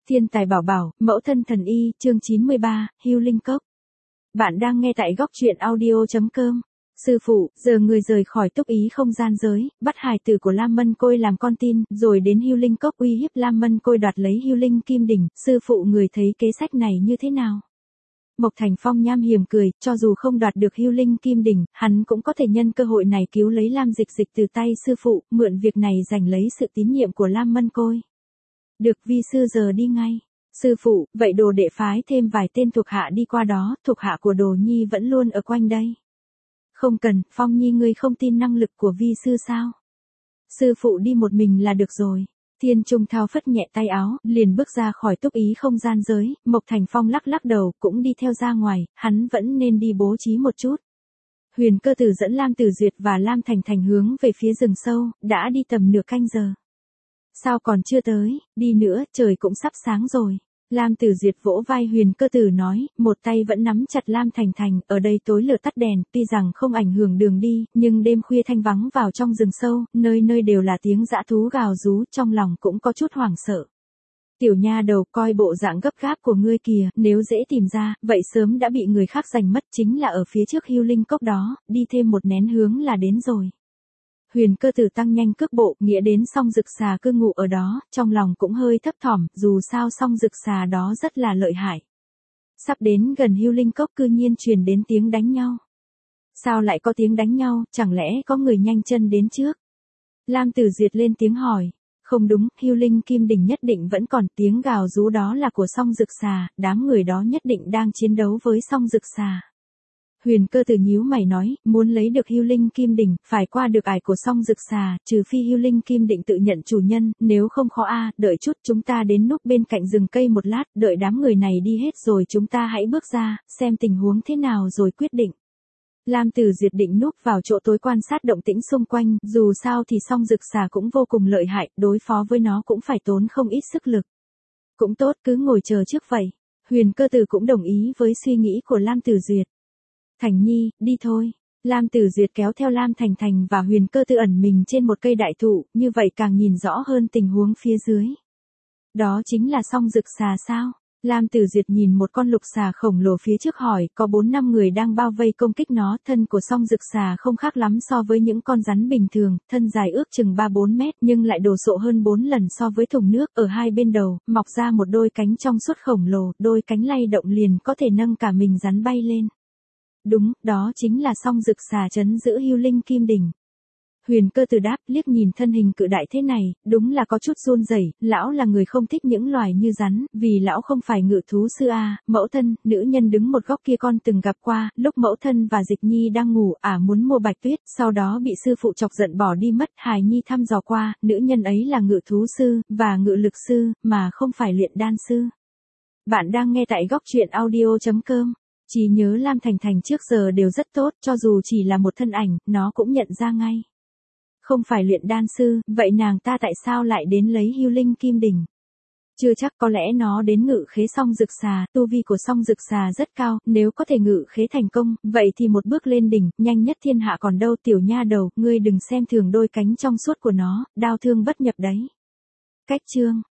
Thiên tài bảo bảo, mẫu thân thần y, chương 93, hưu linh cốc. Bạn đang nghe tại góc truyện audio.com. Sư phụ, giờ người rời khỏi túc ý không gian giới, bắt hài tử của Lam Mân Côi làm con tin, rồi đến hưu linh cốc uy hiếp Lam Mân Côi đoạt lấy hưu linh kim đỉnh, sư phụ người thấy kế sách này như thế nào? Mộc Thành Phong nham hiểm cười, cho dù không đoạt được hưu linh kim đỉnh, hắn cũng có thể nhân cơ hội này cứu lấy Lam Dịch Dịch từ tay sư phụ, mượn việc này giành lấy sự tín nhiệm của Lam Mân Côi. Được, vi sư giờ đi ngay. Sư phụ, vậy đồ đệ phái thêm vài tên thuộc hạ đi qua đó, thuộc hạ của Đồ Nhi vẫn luôn ở quanh đây. Không cần, Phong Nhi ngươi không tin năng lực của vi sư sao? Sư phụ đi một mình là được rồi. Thiên Trung Thao phất nhẹ tay áo, liền bước ra khỏi túc ý không gian giới, Mộc Thành Phong lắc lắc đầu, cũng đi theo ra ngoài, hắn vẫn nên đi bố trí một chút. Huyền Cơ Tử dẫn Lam Tử Duyệt và Lam Thành Thành hướng về phía rừng sâu, đã đi tầm nửa canh giờ. Sao còn chưa tới, đi nữa, trời cũng sắp sáng rồi. Lam Tử Duyệt vỗ vai Huyền Cơ Tử nói, một tay vẫn nắm chặt Lam Thành Thành, ở đây tối lửa tắt đèn, tuy rằng không ảnh hưởng đường đi, nhưng đêm khuya thanh vắng vào trong rừng sâu, nơi nơi đều là tiếng dã thú gào rú, trong lòng cũng có chút hoảng sợ. Tiểu nha đầu, coi bộ dạng gấp gáp của ngươi kìa, nếu dễ tìm ra, vậy sớm đã bị người khác giành mất, chính là ở phía trước hưu linh cốc đó, đi thêm một nén hướng là đến rồi. Huyền Cơ Tử tăng nhanh cước bộ, nghĩa đến song rực xà cư ngụ ở đó, trong lòng cũng hơi thấp thỏm, dù sao song rực xà đó rất là lợi hại. Sắp đến gần hưu linh cốc cư nhiên truyền đến tiếng đánh nhau. Sao lại có tiếng đánh nhau, chẳng lẽ có người nhanh chân đến trước? Lam Tử Duyệt lên tiếng hỏi. Không đúng, hưu linh kim đỉnh nhất định vẫn còn, tiếng gào rú đó là của song rực xà, đám người đó nhất định đang chiến đấu với song rực xà. Huyền Cơ Tử nhíu mày nói, muốn lấy được hưu linh kim đỉnh, phải qua được ải của song rực xà, trừ phi hưu linh kim đỉnh tự nhận chủ nhân, nếu không khó đợi chút chúng ta đến núp bên cạnh rừng cây một lát, đợi đám người này đi hết rồi chúng ta hãy bước ra, xem tình huống thế nào rồi quyết định. Lam Tử Duyệt định núp vào chỗ tối quan sát động tĩnh xung quanh, dù sao thì song rực xà cũng vô cùng lợi hại, đối phó với nó cũng phải tốn không ít sức lực. Cũng tốt, cứ ngồi chờ trước vậy. Huyền Cơ Tử cũng đồng ý với suy nghĩ của Lam Tử Duyệt. Thành Nhi, đi thôi. Lam Tử Duyệt kéo theo Lam Thành Thành và Huyền Cơ Tử ẩn mình trên một cây đại thụ, như vậy càng nhìn rõ hơn tình huống phía dưới. Đó chính là song rực xà sao? Lam Tử Duyệt nhìn một con lục xà khổng lồ phía trước hỏi, có 4-5 người đang bao vây công kích nó, thân của song rực xà không khác lắm so với những con rắn bình thường, thân dài ước chừng 3-4 mét nhưng lại đồ sộ hơn 4 lần so với thùng nước, ở hai bên đầu, mọc ra một đôi cánh trong suốt khổng lồ, đôi cánh lay động liền có thể nâng cả mình rắn bay lên. Đúng, đó chính là song rực xà trấn giữ hưu linh kim đỉnh. Huyền Cơ Tử đáp, liếc nhìn thân hình cự đại thế này, đúng là có chút run rẩy. Lão là người không thích những loài như rắn, vì lão không phải ngự thú sư mẫu thân, nữ nhân đứng một góc kia con từng gặp qua, lúc mẫu thân và Dịch Nhi đang ngủ, muốn mua Bạch Tuyết, sau đó bị sư phụ chọc giận bỏ đi mất, hài nhi thăm dò qua, nữ nhân ấy là ngự thú sư, và ngự lực sư, mà không phải luyện đan sư. Bạn đang nghe tại góc truyện audio.com. Trí nhớ Lam Thành Thành trước giờ đều rất tốt, cho dù chỉ là một thân ảnh, nó cũng nhận ra ngay. Không phải luyện đan sư, vậy nàng ta tại sao lại đến lấy hưu linh kim đỉnh? Chưa chắc, có lẽ nó đến ngự khế song rực xà, tu vi của song rực xà rất cao, nếu có thể ngự khế thành công, vậy thì một bước lên đỉnh, nhanh nhất thiên hạ còn đâu. Tiểu nha đầu, ngươi đừng xem thường đôi cánh trong suốt của nó, đao thương bất nhập đấy. Cách chương.